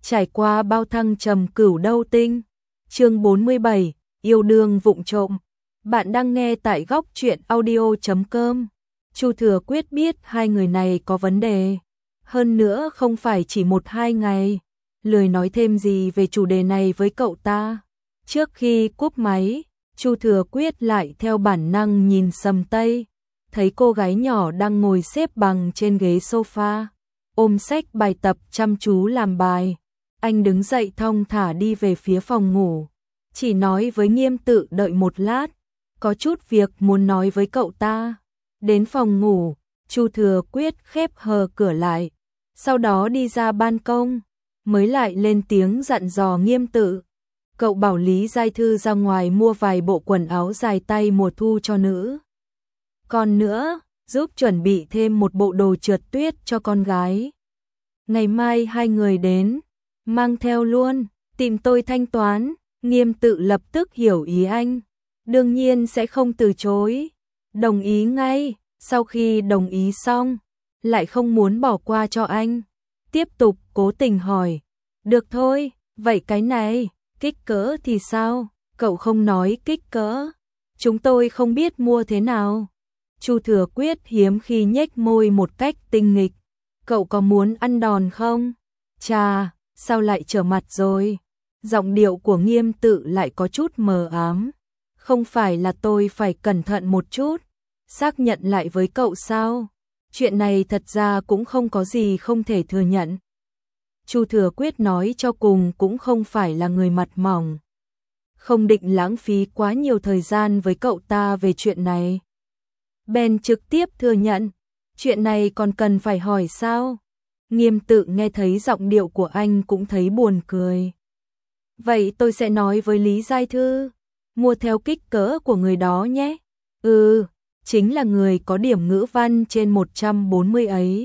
trải qua bao thăng trầm cửu đâu tinh. Chương 47, yêu đương vụng trộm. Bạn đang nghe tại góc truyện audio.com. Chu Thừa Quyết biết hai người này có vấn đề, hơn nữa không phải chỉ 1-2 ngày, lười nói thêm gì về chủ đề này với cậu ta. Trước khi cúp máy, Chu Thừa Quyết lại theo bản năng nhìn Sầm Tây, thấy cô gái nhỏ đang ngồi xếp bằng trên ghế sofa, ôm sách bài tập chăm chú làm bài. Anh đứng dậy thong thả đi về phía phòng ngủ, chỉ nói với Nghiêm Tự đợi một lát, có chút việc muốn nói với cậu ta. Đến phòng ngủ, Chu Thừa Quyết khép hờ cửa lại, sau đó đi ra ban công, mới lại lên tiếng dặn dò Nghiêm Tự. Cậu bảo Lý Giai Thư ra ngoài mua vài bộ quần áo dài tay mùa thu cho nữ. Còn nữa, giúp chuẩn bị thêm một bộ đồ trượt tuyết cho con gái. Ngày mai hai người đến, mang theo luôn, tìm tôi thanh toán. Nghiêm Tự lập tức hiểu ý anh, đương nhiên sẽ không từ chối, đồng ý ngay. Sau khi đồng ý xong, lại không muốn bỏ qua cho anh, tiếp tục cố tình hỏi, được thôi, vậy cái này, kích cỡ thì sao? Cậu không nói kích cỡ, chúng tôi không biết mua thế nào. Chu Thừa Quyết hiếm khi nhếch môi một cách tinh nghịch, cậu có muốn ăn đòn không? Chà, sao lại trở mặt rồi? Giọng điệu của Nghiêm Tự lại có chút mờ ám. Không phải là tôi phải cẩn thận một chút, xác nhận lại với cậu sao? Chuyện này thật ra cũng không có gì không thể thừa nhận. Chu Thừa Quyết nói cho cùng cũng không phải là người mặt mỏng, không định lãng phí quá nhiều thời gian với cậu ta về chuyện này. Bèn trực tiếp thừa nhận, chuyện này còn cần phải hỏi sao? Nghiêm Tự nghe thấy giọng điệu của anh cũng thấy buồn cười. Vậy tôi sẽ nói với Lý Giai Thư, mua theo kích cỡ của người đó nhé. Chính là người có điểm ngữ văn trên 140 ấy.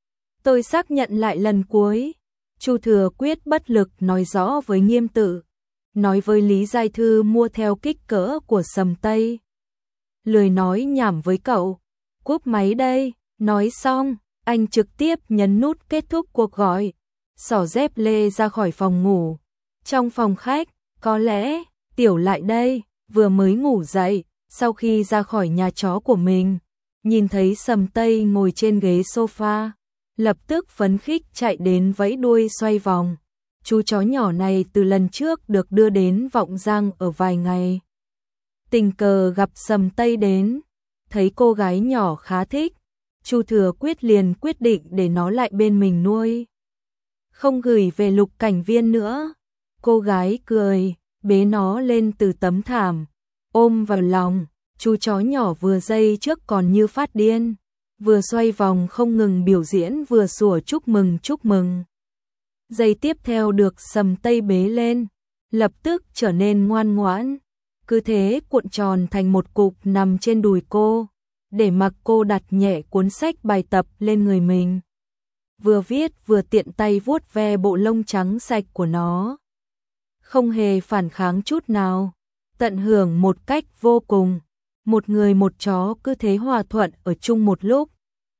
Tôi xác nhận lại lần cuối. Chu Thừa Quyết bất lực nói rõ với Nghiêm Tự, nói với Lý Giai Thư mua theo kích cỡ của Sầm Tây. Lười nói nhảm với cậu, cúp máy đây. Nói xong, anh trực tiếp nhấn nút kết thúc cuộc gọi, xỏ dép lê ra khỏi phòng ngủ. Trong phòng khách, có lẽ Tiểu lại đây, vừa mới ngủ dậy, sau khi ra khỏi nhà chó của mình, nhìn thấy Sầm Tây ngồi trên ghế sofa, lập tức phấn khích chạy đến vẫy đuôi xoay vòng. Chú chó nhỏ này từ lần trước được đưa đến Vọng Giang ở vài ngày, tình cờ gặp Sầm Tây đến, thấy cô gái nhỏ khá thích, Chu Thừa Quyết liền quyết định để nó lại bên mình nuôi, không gửi về Lục Cảnh Viên nữa. Cô gái cười, bế nó lên từ tấm thảm, ôm vào lòng. Chú chó nhỏ vừa giây trước còn như phát điên, vừa xoay vòng không ngừng biểu diễn vừa sủa chúc mừng. Giây tiếp theo được Sầm Tây bế lên, lập tức trở nên ngoan ngoãn, cứ thế cuộn tròn thành một cục nằm trên đùi cô, để mặc cô đặt nhẹ cuốn sách bài tập lên người mình, vừa viết vừa tiện tay vuốt ve bộ lông trắng sạch của nó, không hề phản kháng chút nào, tận hưởng một cách vô cùng. Một người một chó cứ thế hòa thuận ở chung một lúc.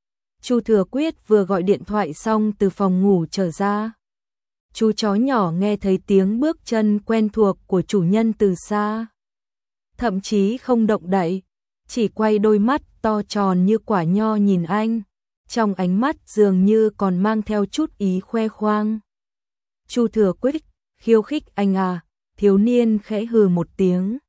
Chu Thừa Quyết vừa gọi điện thoại xong từ phòng ngủ trở ra. Chú chó nhỏ nghe thấy tiếng bước chân quen thuộc của chủ nhân từ xa, thậm chí không động đậy, chỉ quay đôi mắt to tròn như quả nho nhìn anh, trong ánh mắt dường như còn mang theo chút ý khoe khoang. Chu Thừa Quyết khiêu khích anh à? Thiếu niên khẽ hừ một tiếng,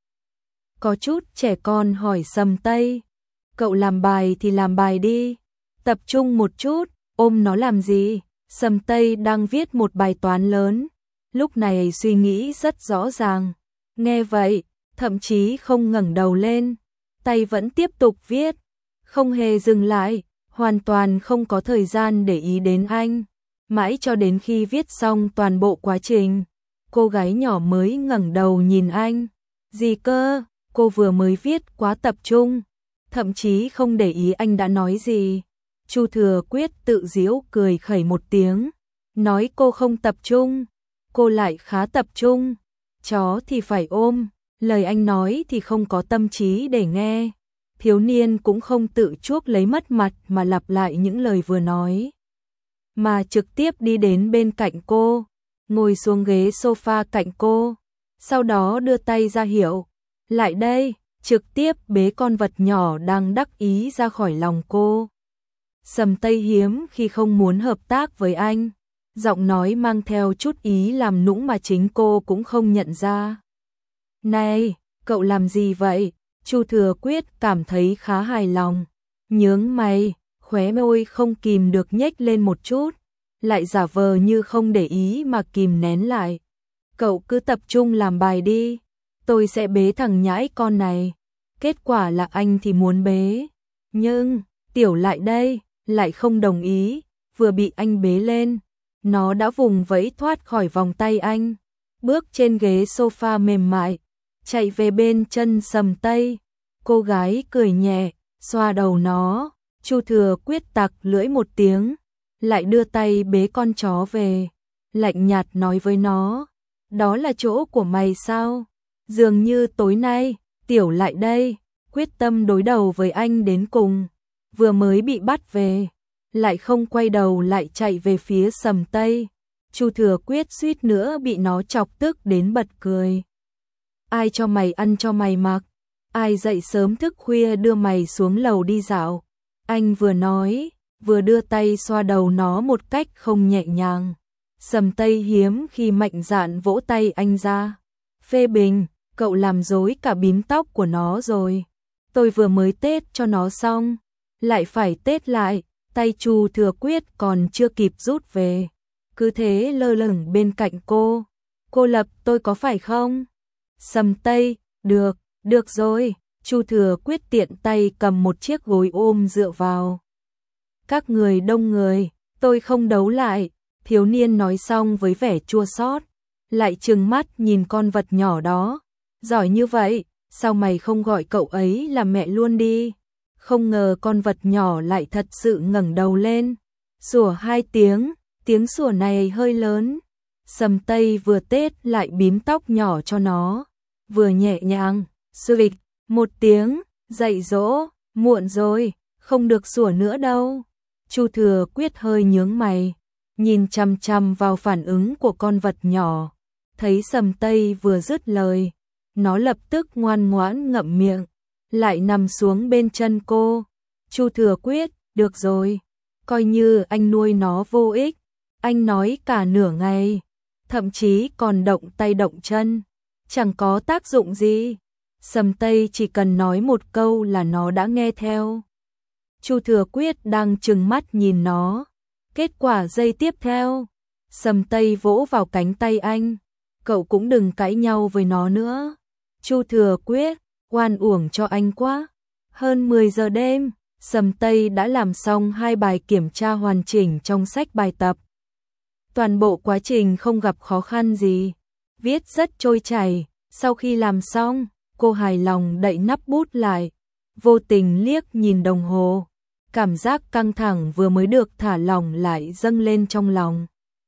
có chút trẻ con hỏi Sầm Tây, cậu làm bài thì làm bài đi, tập trung một chút, ôm nó làm gì? Sầm Tây đang viết một bài toán lớn, lúc này suy nghĩ rất rõ ràng, nghe vậy, thậm chí không ngẩng đầu lên, tay vẫn tiếp tục viết, không hề dừng lại, hoàn toàn không có thời gian để ý đến anh, mãi cho đến khi viết xong toàn bộ quá trình, cô gái nhỏ mới ngẩng đầu nhìn anh. Gì cơ? Cô vừa mới viết quá tập trung, thậm chí không để ý anh đã nói gì. Chu Thừa Quyết tự giễu cười khẩy một tiếng, nói cô không tập trung, cô lại khá tập trung. Chó thì phải ôm, lời anh nói thì không có tâm trí để nghe. Thiếu niên cũng không tự chuốc lấy mất mặt mà lặp lại những lời vừa nói, mà trực tiếp đi đến bên cạnh cô, ngồi xuống ghế sofa cạnh cô, sau đó đưa tay ra hiệu, lại đây, trực tiếp bế con vật nhỏ đang đắc ý ra khỏi lòng cô. Sầm Tây hiếm khi không muốn hợp tác với anh, giọng nói mang theo chút ý làm nũng mà chính cô cũng không nhận ra. Này, cậu làm gì vậy? Chu Thừa Quyết cảm thấy khá hài lòng, nhướng mày, khóe môi không kìm được nhếch lên một chút, lại giả vờ như không để ý mà kìm nén lại. Cậu cứ tập trung làm bài đi, tôi sẽ bế thằng nhãi con này. Kết quả là anh thì muốn bế, nhưng Tiểu lại đây, lại không đồng ý, vừa bị anh bế lên, nó đã vùng vẫy thoát khỏi vòng tay anh, bước trên ghế sofa mềm mại, chạy về bên chân Sầm Tây. Cô gái cười nhẹ, xoa đầu nó, Chu Thừa Quyết tặc lưỡi một tiếng, lại đưa tay bế con chó về, lạnh nhạt nói với nó, đó là chỗ của mày sao? Dường như tối nay, Tiểu lại đây, quyết tâm đối đầu với anh đến cùng, vừa mới bị bắt về, lại không quay đầu lại chạy về phía Sầm Tây. Chu Thừa Quyết suýt nữa bị nó chọc tức đến bật cười. Ai cho mày ăn cho mày mặc? Ai dậy sớm thức khuya đưa mày xuống lầu đi dạo? Anh vừa nói, vừa đưa tay xoa đầu nó một cách không nhẹ nhàng. Sầm Tây hiếm khi mạnh dạn vỗ tay anh ra. Phê bình, cậu làm rối cả bím tóc của nó rồi. Tôi vừa mới tết cho nó xong, lại phải tết lại, tay Chu Thừa Quyết còn chưa kịp rút về. Cứ thế lơ lửng bên cạnh cô. Cô Lập tôi có phải không? Sầm Tây, được rồi. Chu Thừa Quyết tiện tay cầm một chiếc gối ôm dựa vào. Các người đông người, tôi không đấu lại. Thiếu niên nói xong với vẻ chua xót, lại trừng mắt nhìn con vật nhỏ đó. Giỏi như vậy, sao mày không gọi cậu ấy là mẹ luôn đi? Không ngờ con vật nhỏ lại thật sự ngẩng đầu lên, sủa 2 tiếng, tiếng sủa này hơi lớn. Sầm Tây vừa tết lại bím tóc nhỏ cho nó, vừa nhẹ nhàng, xụịch, 1 tiếng, dạy dỗ, muộn rồi, không được sủa nữa đâu. Chu Thừa Quyết hơi nhướng mày, nhìn chằm chằm vào phản ứng của con vật nhỏ, thấy Sầm Tây vừa dứt lời, nó lập tức ngoan ngoãn ngậm miệng, lại nằm xuống bên chân cô. Chu Thừa Quyết, được rồi, coi như anh nuôi nó vô ích, anh nói cả nửa ngày, thậm chí còn động tay động chân, chẳng có tác dụng gì. Sầm Tây chỉ cần nói một câu là nó đã nghe theo. Chu Thừa Quyết đang trừng mắt nhìn nó. Kết quả giây tiếp theo, Sầm Tây vỗ vào cánh tay anh, cậu cũng đừng cãi nhau với nó nữa. Chu Thừa Quyết, oan uổng cho anh quá. Hơn 10 giờ đêm, Sầm Tây đã làm xong 2 bài kiểm tra hoàn chỉnh trong sách bài tập. Toàn bộ quá trình không gặp khó khăn gì, viết rất trôi chảy. Sau khi làm xong, cô hài lòng đậy nắp bút lại, vô tình liếc nhìn đồng hồ. Cảm giác căng thẳng vừa mới được thả lỏng lại dâng lên trong lòng.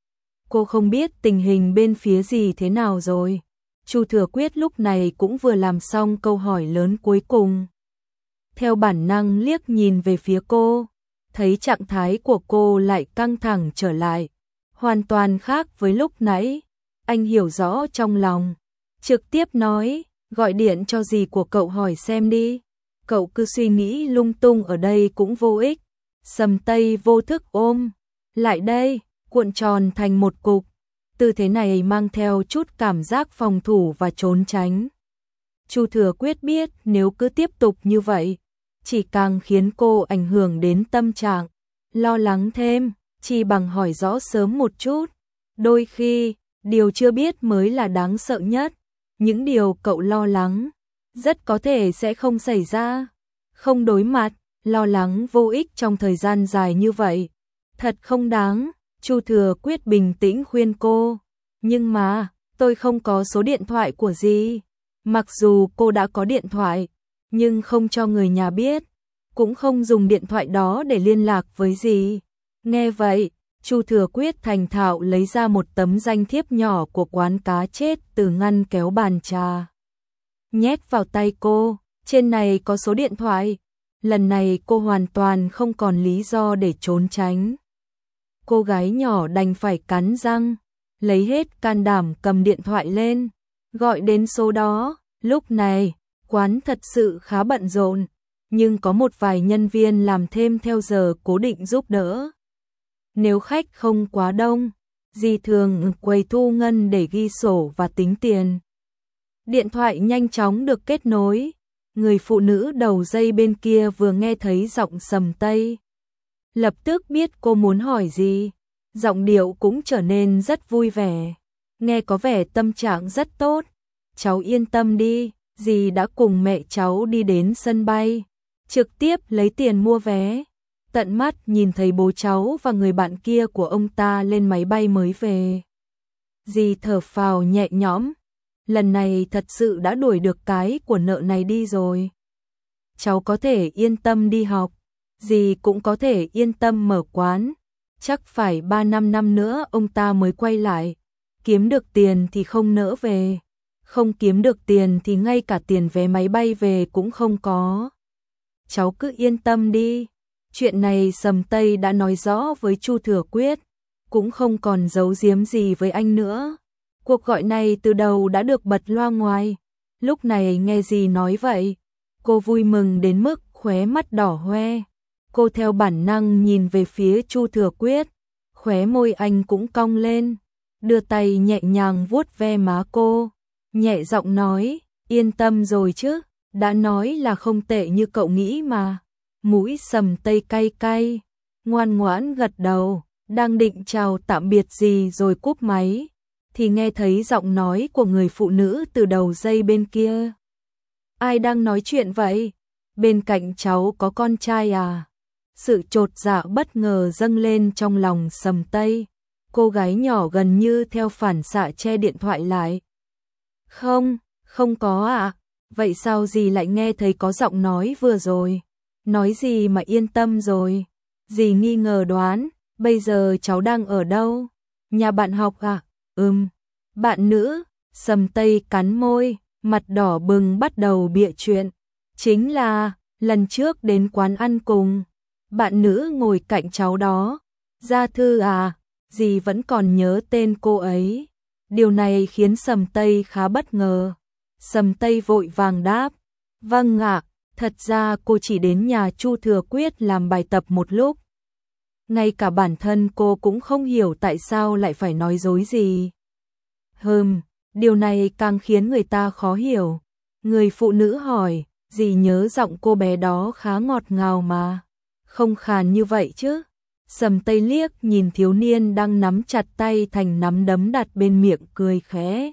Cô không biết tình hình bên phía gì thế nào rồi. Chu Thừa Quyết lúc này cũng vừa làm xong câu hỏi lớn cuối cùng. Theo bản năng liếc nhìn về phía cô, thấy trạng thái của cô lại căng thẳng trở lại, hoàn toàn khác với lúc nãy. Anh hiểu rõ trong lòng, trực tiếp nói, gọi điện cho dì của cậu hỏi xem đi. Cậu cứ suy nghĩ lung tung ở đây cũng vô ích. Sầm Tây vô thức ôm lại đây, cuộn tròn thành một cục. Tư thế này mang theo chút cảm giác phòng thủ và trốn tránh. Chu Thừa Quyết biết nếu cứ tiếp tục như vậy, chỉ càng khiến cô ảnh hưởng đến tâm trạng. Lo lắng thêm, chỉ bằng hỏi rõ sớm một chút. Đôi khi, điều chưa biết mới là đáng sợ nhất. Những điều cậu lo lắng rất có thể sẽ không xảy ra. Không đối mặt, lo lắng vô ích trong thời gian dài như vậy, thật không đáng. Chu Thừa Quyết bình tĩnh khuyên cô, nhưng mà, tôi không có số điện thoại của dì. Mặc dù cô đã có điện thoại, nhưng không cho người nhà biết, cũng không dùng điện thoại đó để liên lạc với dì. Nghe vậy, Chu Thừa Quyết thành thạo lấy ra một tấm danh thiếp nhỏ của quán cá chết từ ngăn kéo bàn trà, nhét vào tay cô. Trên này có số điện thoại. Lần này cô hoàn toàn không còn lý do để trốn tránh. Cô gái nhỏ đành phải cắn răng, lấy hết can đảm cầm điện thoại lên, gọi đến số đó. Lúc này, quán thật sự khá bận rộn, nhưng có một vài nhân viên làm thêm theo giờ cố định giúp đỡ. Nếu khách không quá đông, dì thường quầy thu ngân để ghi sổ và tính tiền. Điện thoại nhanh chóng được kết nối, người phụ nữ đầu dây bên kia vừa nghe thấy giọng Sầm Tây. Lập tức biết cô muốn hỏi gì, giọng điệu cũng trở nên rất vui vẻ, nghe có vẻ tâm trạng rất tốt. Cháu yên tâm đi, dì đã cùng mẹ cháu đi đến sân bay, trực tiếp lấy tiền mua vé. Tận mắt nhìn thấy bố cháu và người bạn kia của ông ta lên máy bay mới về. Dì thở phào nhẹ nhõm, lần này thật sự đã đuổi được cái của nợ này đi rồi. Cháu có thể yên tâm đi học, dì cũng có thể yên tâm mở quán. Chắc phải 3-5 năm nữa ông ta mới quay lại. Kiếm được tiền thì không nỡ về, không kiếm được tiền thì ngay cả tiền vé máy bay về cũng không có. Cháu cứ yên tâm đi. Chuyện này Sầm Tây đã nói rõ với Chu Thừa Quyết, cũng không còn giấu giếm gì với anh nữa. Cuộc gọi này từ đầu đã được bật loa ngoài. Lúc này nghe dì nói vậy, cô vui mừng đến mức khóe mắt đỏ hoe. Cô theo bản năng nhìn về phía Chu Thừa Quyết, khóe môi anh cũng cong lên, đưa tay nhẹ nhàng vuốt ve má cô, nhẹ giọng nói, yên tâm rồi chứ, đã nói là không tệ như cậu nghĩ mà. Mũi Sầm Tây cay cay, ngoan ngoãn gật đầu, đang định chào tạm biệt gì rồi cúp máy, thì nghe thấy giọng nói của người phụ nữ từ đầu dây bên kia. Ai đang nói chuyện vậy? Bên cạnh cháu có con trai à? Sự chột dạ bất ngờ dâng lên trong lòng Sầm Tây. Cô gái nhỏ gần như theo phản xạ che điện thoại lại. Không, không có ạ. Vậy sao dì lại nghe thấy có giọng nói vừa rồi? Nói gì mà yên tâm rồi? Dì nghi ngờ đoán, bây giờ cháu đang ở đâu? Nhà bạn học à? Bạn nữ. Sầm Tây cắn môi, mặt đỏ bừng bắt đầu bịa chuyện. Chính là, lần trước đến quán ăn cùng, bạn nữ ngồi cạnh cháu đó. Gia Thư à? Dì vẫn còn nhớ tên cô ấy. Điều này khiến Sầm Tây khá bất ngờ. Sầm Tây vội vàng đáp, vâng ạ, thật ra cô chỉ đến nhà Chu Thừa Quyết làm bài tập một lúc. Ngay cả bản thân cô cũng không hiểu tại sao lại phải nói dối gì. Điều này càng khiến người ta khó hiểu. Người phụ nữ hỏi, dì nhớ giọng cô bé đó khá ngọt ngào mà, không khàn như vậy chứ. Sầm Tây liếc nhìn thiếu niên đang nắm chặt tay thành nắm đấm đặt bên miệng cười khẽ.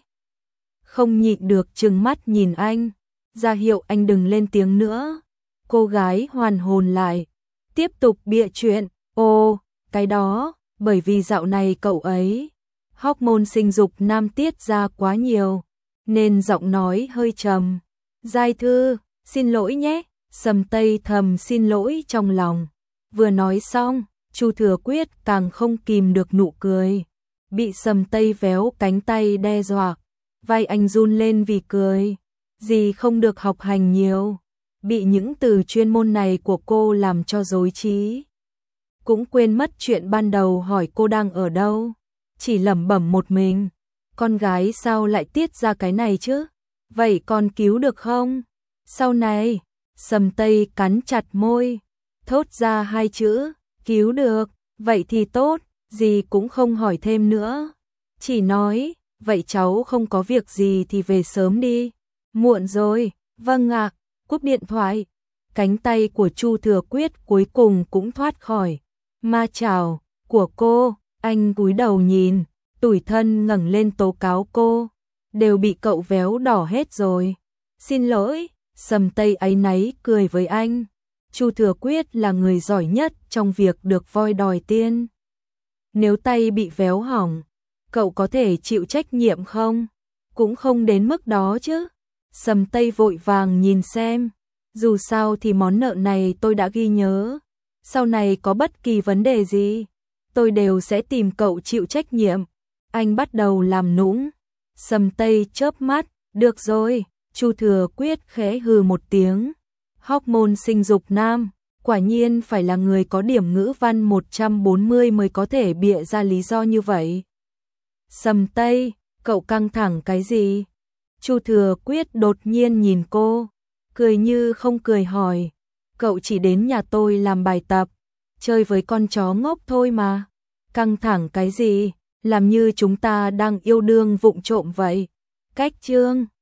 Không nhịn được trừng mắt nhìn anh, ra hiệu anh đừng lên tiếng nữa. Cô gái hoàn hồn lại, tiếp tục bịa chuyện. Ồ, cái đó, bởi vì dạo này cậu ấy, hormone sinh dục nam tiết ra quá nhiều, nên giọng nói hơi trầm. Giai Thư, xin lỗi nhé. Sầm Tây thầm xin lỗi trong lòng. Vừa nói xong, Chu Thừa Quyết càng không kìm được nụ cười. Bị Sầm Tây véo cánh tay đe dọa, vai anh run lên vì cười. Dì không được học hành nhiều, bị những từ chuyên môn này của cô làm cho rối trí. Cũng quên mất chuyện ban đầu hỏi cô đang ở đâu, chỉ lẩm bẩm một mình. Con gái sao lại tiết ra cái này chứ? Vậy con cứu được không? Sau này, Sầm Tây cắn chặt môi, thốt ra hai chữ, cứu được. Vậy thì tốt, dì cũng không hỏi thêm nữa. Chỉ nói, vậy cháu không có việc gì thì về sớm đi. Muộn rồi. Vâng ạ. Cúp điện thoại. Cánh tay của Chu Thừa Quyết cuối cùng cũng thoát khỏi ma chảo của cô. Anh cúi đầu nhìn, tủi thân ngẩng lên tố cáo cô. Đều bị cậu véo đỏ hết rồi. Xin lỗi. Sầm Tây áy náy cười với anh. Chu Thừa Quyết là người giỏi nhất trong việc được voi đòi tiên. Nếu tay bị véo hỏng, cậu có thể chịu trách nhiệm không? Cũng không đến mức đó chứ. Sầm Tây vội vàng nhìn xem. Dù sao thì món nợ này tôi đã ghi nhớ. Sau này có bất kỳ vấn đề gì, tôi đều sẽ tìm cậu chịu trách nhiệm. Anh bắt đầu làm nũng. Sầm Tây chớp mắt. Được rồi. Chu Thừa Quyết khẽ hừ một tiếng. Hormone sinh dục nam, quả nhiên phải là người có điểm ngữ văn 140 mới có thể bịa ra lý do như vậy. Sầm Tây, cậu căng thẳng cái gì? Chu Thừa Quyết đột nhiên nhìn cô, cười như không cười hỏi, cậu chỉ đến nhà tôi làm bài tập, chơi với con chó ngốc thôi mà. Căng thẳng cái gì, làm như chúng ta đang yêu đương vụng trộm vậy. Cách chương